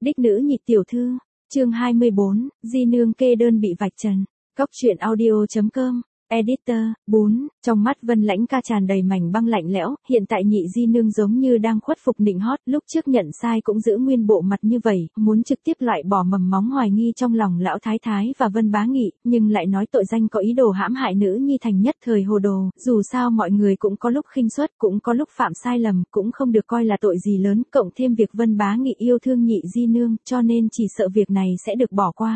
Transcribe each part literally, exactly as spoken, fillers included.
Đích nữ nhị tiểu thư, chương hai mươi bốn, Di nương kê đơn bị vạch trần. Cóc truyện audio chấm com, editor, bốn, trong mắt Vân Lãnh Ca tràn đầy mảnh băng lạnh lẽo, hiện tại nhị di nương giống như đang khuất phục nịnh hót, lúc trước nhận sai cũng giữ nguyên bộ mặt như vậy, muốn trực tiếp loại bỏ mầm móng hoài nghi trong lòng lão thái thái và Vân Bá Nghị, nhưng lại nói tội danh có ý đồ hãm hại nữ nhi thành nhất thời hồ đồ, dù sao mọi người cũng có lúc khinh suất, cũng có lúc phạm sai lầm, cũng không được coi là tội gì lớn, cộng thêm việc Vân Bá Nghị yêu thương nhị di nương, cho nên chỉ sợ việc này sẽ được bỏ qua.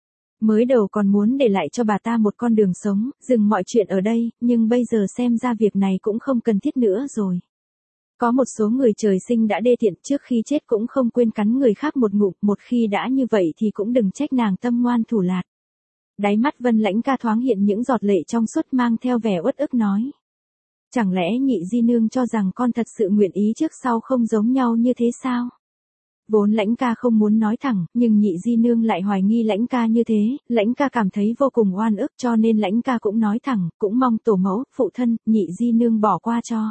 Mới đầu còn muốn để lại cho bà ta một con đường sống, dừng mọi chuyện ở đây, nhưng bây giờ xem ra việc này cũng không cần thiết nữa rồi. Có một số người trời sinh đã đê tiện, trước khi chết cũng không quên cắn người khác một ngụm, một khi đã như vậy thì cũng đừng trách nàng tâm ngoan thủ lạt. Đáy mắt Vân Lãnh Ca thoáng hiện những giọt lệ trong suốt mang theo vẻ uất ức nói. Chẳng lẽ nhị di nương cho rằng con thật sự nguyện ý trước sau không giống nhau như thế sao? Vốn Lãnh Ca không muốn nói thẳng, nhưng nhị di nương lại hoài nghi Lãnh Ca như thế, Lãnh Ca cảm thấy vô cùng oan ức cho nên Lãnh Ca cũng nói thẳng, cũng mong tổ mẫu, phụ thân, nhị di nương bỏ qua cho.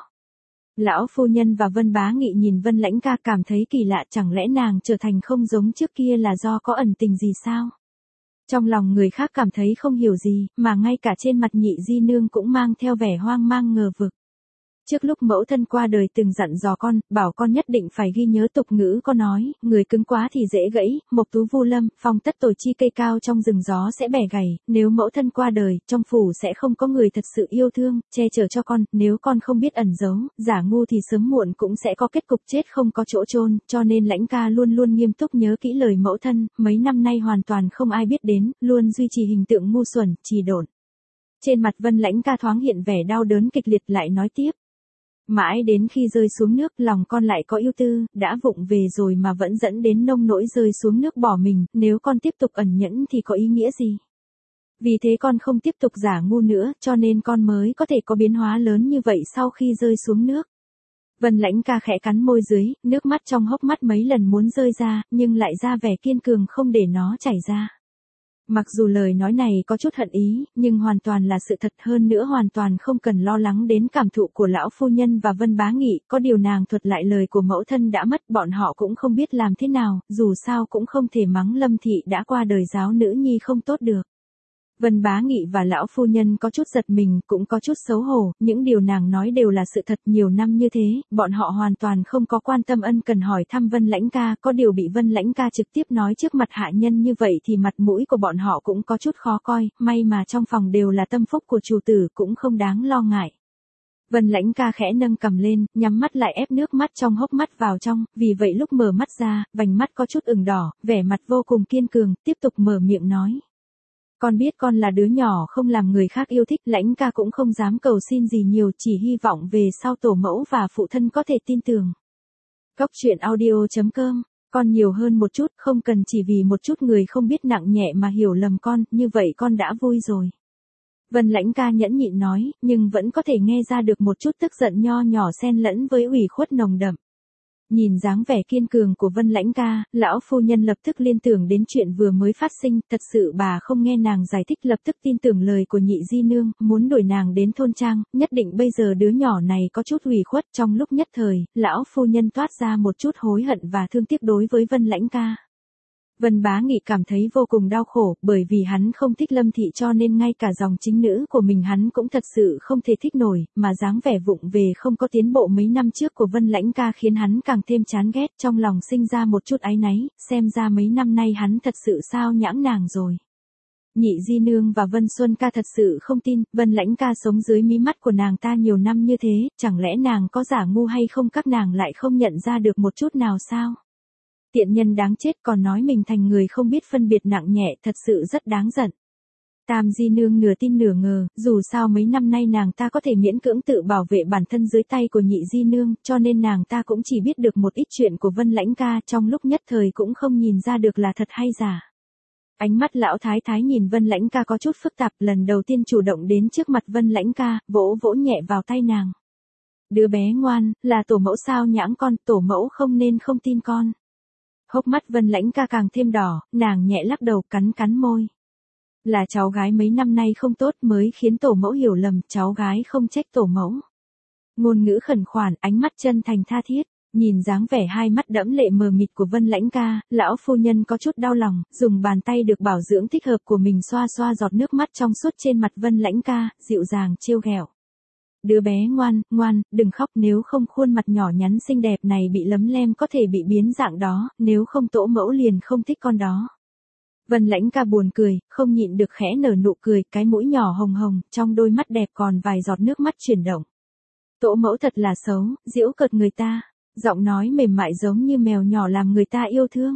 Lão phu nhân và Vân Bá Nghị nhìn Vân Lãnh Ca cảm thấy kỳ lạ, chẳng lẽ nàng trở thành không giống trước kia là do có ẩn tình gì sao? Trong lòng người khác cảm thấy không hiểu gì, mà ngay cả trên mặt nhị di nương cũng mang theo vẻ hoang mang ngờ vực. Trước lúc mẫu thân qua đời từng dặn dò con, bảo con nhất định phải ghi nhớ tục ngữ có nói, người cứng quá thì dễ gãy, mộc tú vu lâm, phong tất tồi chi cây cao trong rừng gió sẽ bẻ gãy, nếu mẫu thân qua đời, trong phủ sẽ không có người thật sự yêu thương, che chở cho con, nếu con không biết ẩn giấu, giả ngu thì sớm muộn cũng sẽ có kết cục chết không có chỗ chôn, cho nên Lãnh Ca luôn luôn nghiêm túc nhớ kỹ lời mẫu thân, mấy năm nay hoàn toàn không ai biết đến, luôn duy trì hình tượng ngu xuẩn, trì độn. Trên mặt Vân Lãnh Ca thoáng hiện vẻ đau đớn kịch liệt lại nói tiếp. Mãi đến khi rơi xuống nước lòng con lại có ưu tư, đã vụng về rồi mà vẫn dẫn đến nông nỗi rơi xuống nước bỏ mình, nếu con tiếp tục ẩn nhẫn thì có ý nghĩa gì? Vì thế con không tiếp tục giả ngu nữa, cho nên con mới có thể có biến hóa lớn như vậy sau khi rơi xuống nước. Vân Lãnh Ca khẽ cắn môi dưới, nước mắt trong hốc mắt mấy lần muốn rơi ra, nhưng lại ra vẻ kiên cường không để nó chảy ra. Mặc dù lời nói này có chút hận ý, nhưng hoàn toàn là sự thật, hơn nữa hoàn toàn không cần lo lắng đến cảm thụ của lão phu nhân và Vân Bá Nghị, có điều nàng thuật lại lời của mẫu thân đã mất, bọn họ cũng không biết làm thế nào, dù sao cũng không thể mắng Lâm thị đã qua đời giáo nữ nhi không tốt được. Vân Bá Nghị và lão phu nhân có chút giật mình, cũng có chút xấu hổ, những điều nàng nói đều là sự thật, nhiều năm như thế, bọn họ hoàn toàn không có quan tâm ân cần hỏi thăm Vân Lãnh Ca, có điều bị Vân Lãnh Ca trực tiếp nói trước mặt hạ nhân như vậy thì mặt mũi của bọn họ cũng có chút khó coi, may mà trong phòng đều là tâm phúc của chủ tử cũng không đáng lo ngại. Vân Lãnh Ca khẽ nâng cằm lên, nhắm mắt lại ép nước mắt trong hốc mắt vào trong, vì vậy lúc mở mắt ra, vành mắt có chút ửng đỏ, vẻ mặt vô cùng kiên cường, tiếp tục mở miệng nói. Con biết con là đứa nhỏ không làm người khác yêu thích, Lãnh Ca cũng không dám cầu xin gì nhiều, chỉ hy vọng về sau tổ mẫu và phụ thân có thể tin tưởng. Cóc truyện audio chấm com, con nhiều hơn một chút, không cần chỉ vì một chút người không biết nặng nhẹ mà hiểu lầm con, như vậy con đã vui rồi. Vân Lãnh Ca nhẫn nhịn nói, nhưng vẫn có thể nghe ra được một chút tức giận nho nhỏ xen lẫn với ủy khuất nồng đậm. Nhìn dáng vẻ kiên cường của Vân Lãnh Ca, lão phu nhân lập tức liên tưởng đến chuyện vừa mới phát sinh, thật sự bà không nghe nàng giải thích, lập tức tin tưởng lời của nhị di nương, muốn đuổi nàng đến thôn trang, nhất định bây giờ đứa nhỏ này có chút ủy khuất, trong lúc nhất thời, lão phu nhân toát ra một chút hối hận và thương tiếc đối với Vân Lãnh Ca. Vân Bá Nghị cảm thấy vô cùng đau khổ, bởi vì hắn không thích Lâm thị cho nên ngay cả dòng chính nữ của mình hắn cũng thật sự không thể thích nổi, mà dáng vẻ vụng về không có tiến bộ mấy năm trước của Vân Lãnh Ca khiến hắn càng thêm chán ghét, trong lòng sinh ra một chút áy náy, xem ra mấy năm nay hắn thật sự sao nhãng nàng rồi. Nhị di nương và Vân Xuân Ca thật sự không tin, Vân Lãnh Ca sống dưới mí mắt của nàng ta nhiều năm như thế, chẳng lẽ nàng có giả ngu hay không, các nàng lại không nhận ra được một chút nào sao? Tiện nhân đáng chết còn nói mình thành người không biết phân biệt nặng nhẹ, thật sự rất đáng giận. Tam di nương nửa tin nửa ngờ, dù sao mấy năm nay nàng ta có thể miễn cưỡng tự bảo vệ bản thân dưới tay của nhị di nương, cho nên nàng ta cũng chỉ biết được một ít chuyện của Vân Lãnh Ca, trong lúc nhất thời cũng không nhìn ra được là thật hay giả. Ánh mắt lão thái thái nhìn Vân Lãnh Ca có chút phức tạp, lần đầu tiên chủ động đến trước mặt Vân Lãnh Ca, vỗ vỗ nhẹ vào tay nàng. Đứa bé ngoan, là tổ mẫu sao nhãng con, tổ mẫu không nên không tin con. Hốc mắt Vân Lãnh Ca càng thêm đỏ, nàng nhẹ lắc đầu cắn cắn môi. Là cháu gái mấy năm nay không tốt mới khiến tổ mẫu hiểu lầm, cháu gái không trách tổ mẫu. Ngôn ngữ khẩn khoản, ánh mắt chân thành tha thiết. Nhìn dáng vẻ hai mắt đẫm lệ mờ mịt của Vân Lãnh ca, lão phu nhân có chút đau lòng, dùng bàn tay được bảo dưỡng thích hợp của mình xoa xoa giọt nước mắt trong suốt trên mặt Vân Lãnh ca, dịu dàng trêu ghẹo. Đứa bé ngoan, ngoan, đừng khóc, nếu không khuôn mặt nhỏ nhắn xinh đẹp này bị lấm lem có thể bị biến dạng đó, nếu không tổ mẫu liền không thích con đó. Vân Lãnh ca buồn cười, không nhịn được khẽ nở nụ cười, cái mũi nhỏ hồng hồng, trong đôi mắt đẹp còn vài giọt nước mắt chuyển động. Tổ mẫu thật là xấu, giễu cợt người ta, giọng nói mềm mại giống như mèo nhỏ làm người ta yêu thương.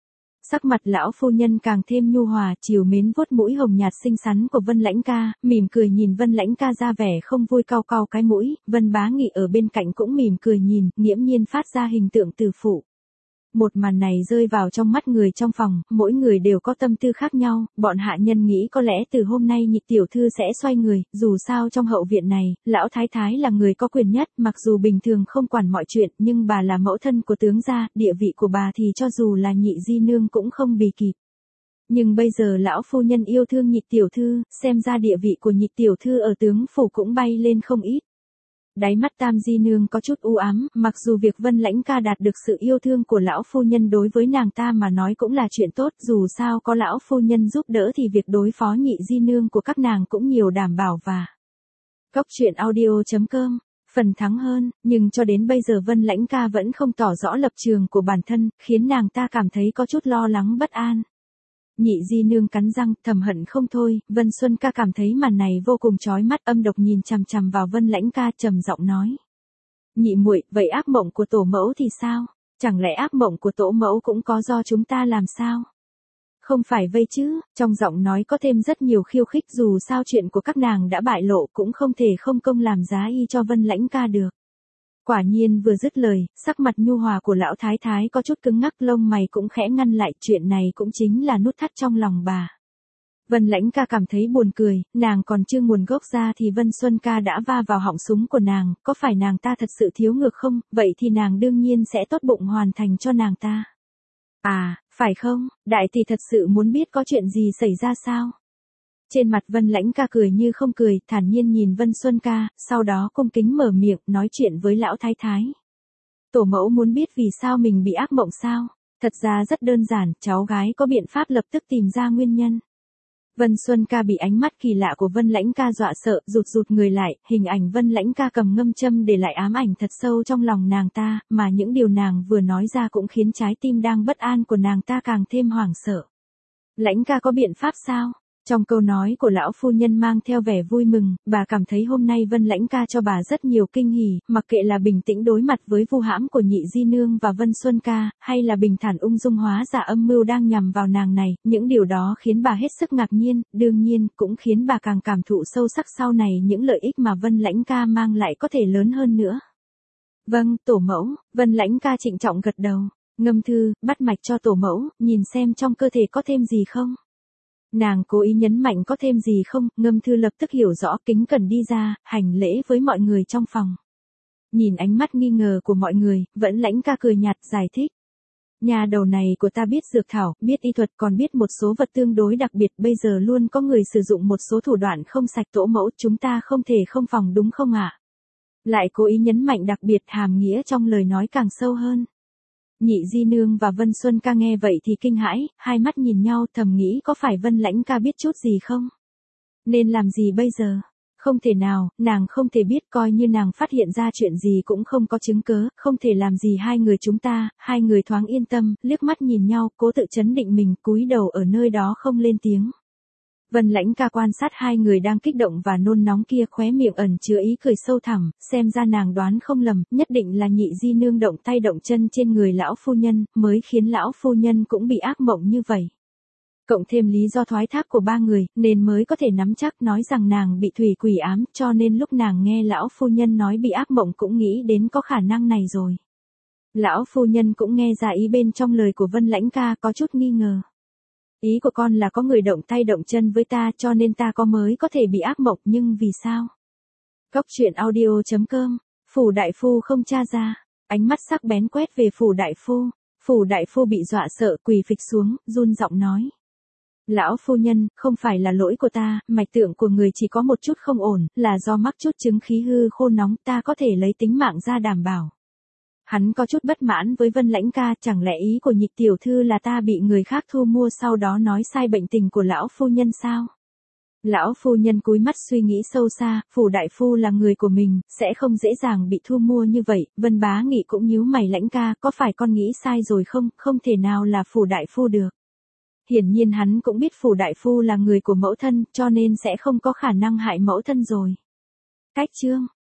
Sắc mặt lão phu nhân càng thêm nhu hòa, chiều mến vuốt mũi hồng nhạt xinh xắn của Vân Lãnh ca, mỉm cười nhìn Vân Lãnh ca ra vẻ không vui cau cau cái mũi, Vân Bá Nghị ở bên cạnh cũng mỉm cười nhìn, nghiễm nhiên phát ra hình tượng từ phụ. Một màn này rơi vào trong mắt người trong phòng, mỗi người đều có tâm tư khác nhau, bọn hạ nhân nghĩ có lẽ từ hôm nay Nhị tiểu thư sẽ xoay người, dù sao trong hậu viện này, lão thái thái là người có quyền nhất, mặc dù bình thường không quản mọi chuyện, nhưng bà là mẫu thân của tướng gia, địa vị của bà thì cho dù là Nhị di nương cũng không bì kịp. Nhưng bây giờ lão phu nhân yêu thương Nhị tiểu thư, xem ra địa vị của Nhị tiểu thư ở tướng phủ cũng bay lên không ít. Đáy mắt Tam di nương có chút u ám, mặc dù việc Vân Lãnh ca đạt được sự yêu thương của lão phu nhân đối với nàng ta mà nói cũng là chuyện tốt, dù sao có lão phu nhân giúp đỡ thì việc đối phó Nhị di nương của các nàng cũng nhiều đảm bảo và. Cốc truyện audio chấm com, phần thắng hơn, nhưng cho đến bây giờ Vân Lãnh ca vẫn không tỏ rõ lập trường của bản thân, khiến nàng ta cảm thấy có chút lo lắng bất an. Nhị di nương cắn răng, thầm hận không thôi, Vân Xuân ca cảm thấy màn này vô cùng chói mắt, âm độc nhìn chằm chằm vào Vân Lãnh ca, trầm giọng nói: "Nhị muội, vậy ác mộng của tổ mẫu thì sao? Chẳng lẽ ác mộng của tổ mẫu cũng có do chúng ta làm sao?" "Không phải vây chứ?" Trong giọng nói có thêm rất nhiều khiêu khích, dù sao chuyện của các nàng đã bại lộ cũng không thể không công làm giá y cho Vân Lãnh ca được. Quả nhiên vừa dứt lời, sắc mặt nhu hòa của lão thái thái có chút cứng ngắc, lông mày cũng khẽ ngăn lại, chuyện này cũng chính là nút thắt trong lòng bà. Vân Lãnh ca cảm thấy buồn cười, nàng còn chưa nguồn gốc ra thì Vân Xuân ca đã va vào họng súng của nàng, có phải nàng ta thật sự thiếu ngược không, vậy thì nàng đương nhiên sẽ tốt bụng hoàn thành cho nàng ta. "À, phải không, đại tỷ thật sự muốn biết có chuyện gì xảy ra sao?" Trên mặt Vân Lãnh ca cười như không cười, thản nhiên nhìn Vân Xuân ca, sau đó cung kính mở miệng, nói chuyện với lão thái thái. "Tổ mẫu muốn biết vì sao mình bị ác mộng sao? Thật ra rất đơn giản, cháu gái có biện pháp lập tức tìm ra nguyên nhân." Vân Xuân ca bị ánh mắt kỳ lạ của Vân Lãnh ca dọa sợ, rụt rụt người lại, hình ảnh Vân Lãnh ca cầm ngâm châm để lại ám ảnh thật sâu trong lòng nàng ta, mà những điều nàng vừa nói ra cũng khiến trái tim đang bất an của nàng ta càng thêm hoảng sợ. "Lãnh ca có biện pháp sao?" Trong câu nói của lão phu nhân mang theo vẻ vui mừng, bà cảm thấy hôm nay Vân Lãnh ca cho bà rất nhiều kinh hỉ, mặc kệ là bình tĩnh đối mặt với vu hãm của Nhị di nương và Vân Xuân ca, hay là bình thản ung dung hóa giả âm mưu đang nhằm vào nàng này, những điều đó khiến bà hết sức ngạc nhiên, đương nhiên, cũng khiến bà càng cảm thụ sâu sắc sau này những lợi ích mà Vân Lãnh ca mang lại có thể lớn hơn nữa. "Vâng, tổ mẫu." Vân Lãnh ca trịnh trọng gật đầu. "Ngâm thư, bắt mạch cho tổ mẫu, nhìn xem trong cơ thể có thêm gì không." Nàng cố ý nhấn mạnh có thêm gì không, Ngâm thư lập tức hiểu rõ, kính cẩn đi ra, hành lễ với mọi người trong phòng. Nhìn ánh mắt nghi ngờ của mọi người, Vân Lãnh ca cười nhạt, giải thích: "Nhà đầu này của ta biết dược thảo, biết y thuật, còn biết một số vật tương đối đặc biệt, bây giờ luôn có người sử dụng một số thủ đoạn không sạch, tổ mẫu, chúng ta không thể không phòng đúng không ạ?" Lại cố ý nhấn mạnh đặc biệt, hàm nghĩa trong lời nói càng sâu hơn. Nhị di nương và Vân Xuân ca nghe vậy thì kinh hãi, hai mắt nhìn nhau, thầm nghĩ có phải Vân Lãnh ca biết chút gì không? Nên làm gì bây giờ? Không thể nào, nàng không thể biết, coi như nàng phát hiện ra chuyện gì cũng không có chứng cớ, không thể làm gì hai người chúng ta. Hai người thoáng yên tâm, liếc mắt nhìn nhau, cố tự chấn định mình, cúi đầu ở nơi đó không lên tiếng. Vân Lãnh ca quan sát hai người đang kích động và nôn nóng kia, khóe miệng ẩn chứa ý cười sâu thẳm, xem ra nàng đoán không lầm, nhất định là Nhị di nương động tay động chân trên người lão phu nhân, mới khiến lão phu nhân cũng bị ác mộng như vậy. Cộng thêm lý do thoái thác của ba người, nên mới có thể nắm chắc nói rằng nàng bị thủy quỷ ám, cho nên lúc nàng nghe lão phu nhân nói bị ác mộng cũng nghĩ đến có khả năng này rồi. Lão phu nhân cũng nghe ra ý bên trong lời của Vân Lãnh ca, có chút nghi ngờ. "Ý của con là có người động tay động chân với ta, cho nên ta có mới có thể bị ác mộng, nhưng vì sao?" Cốc truyện audio chấm com, Phủ đại phu không tra ra. Ánh mắt sắc bén quét về Phủ đại phu. Phủ đại phu bị dọa sợ, quỳ phịch xuống, run giọng nói: "Lão phu nhân, không phải là lỗi của ta, mạch tượng của người chỉ có một chút không ổn, là do mắc chút chứng khí hư khô nóng, ta có thể lấy tính mạng ra đảm bảo." Hắn có chút bất mãn với Vân Lãnh ca, chẳng lẽ ý của Nhịch tiểu thư là ta bị người khác thu mua sau đó nói sai bệnh tình của lão phu nhân sao? Lão phu nhân cúi mắt suy nghĩ sâu xa, Phủ đại phu là người của mình, sẽ không dễ dàng bị thu mua như vậy. Vân Bá Nghị cũng nhíu mày, Lãnh ca, có phải con nghĩ sai rồi không, không thể nào là Phủ đại phu được. Hiển nhiên hắn cũng biết Phủ đại phu là người của mẫu thân, cho nên sẽ không có khả năng hại mẫu thân rồi. Cách chương